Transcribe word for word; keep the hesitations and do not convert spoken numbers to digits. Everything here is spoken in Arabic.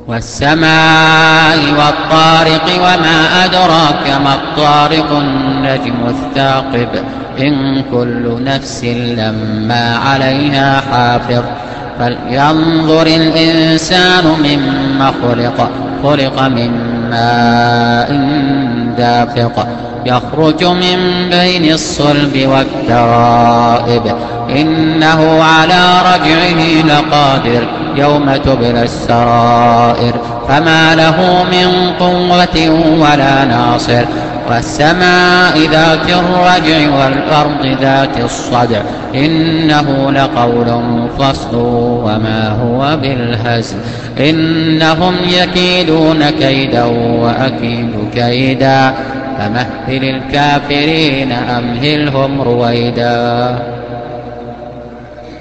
والسماء والطارق وما أدراك ما الطارق النجم الثاقب إن كل نفس لما عليها حافظ فلينظر الإنسان مما خلق خلق من ماء دافق يخرج من بين الصلب والترائب إنه على رجعه لقادر يوم تبلى السرائر فما له من قوة ولا ناصر والسماء ذات الرجع والأرض ذات الصدع إنه لقول فصل وما هو بالهزل إنهم يكيدون كيدا وأكيد كيدا فمهل الكافرين أمهلهم رويدا.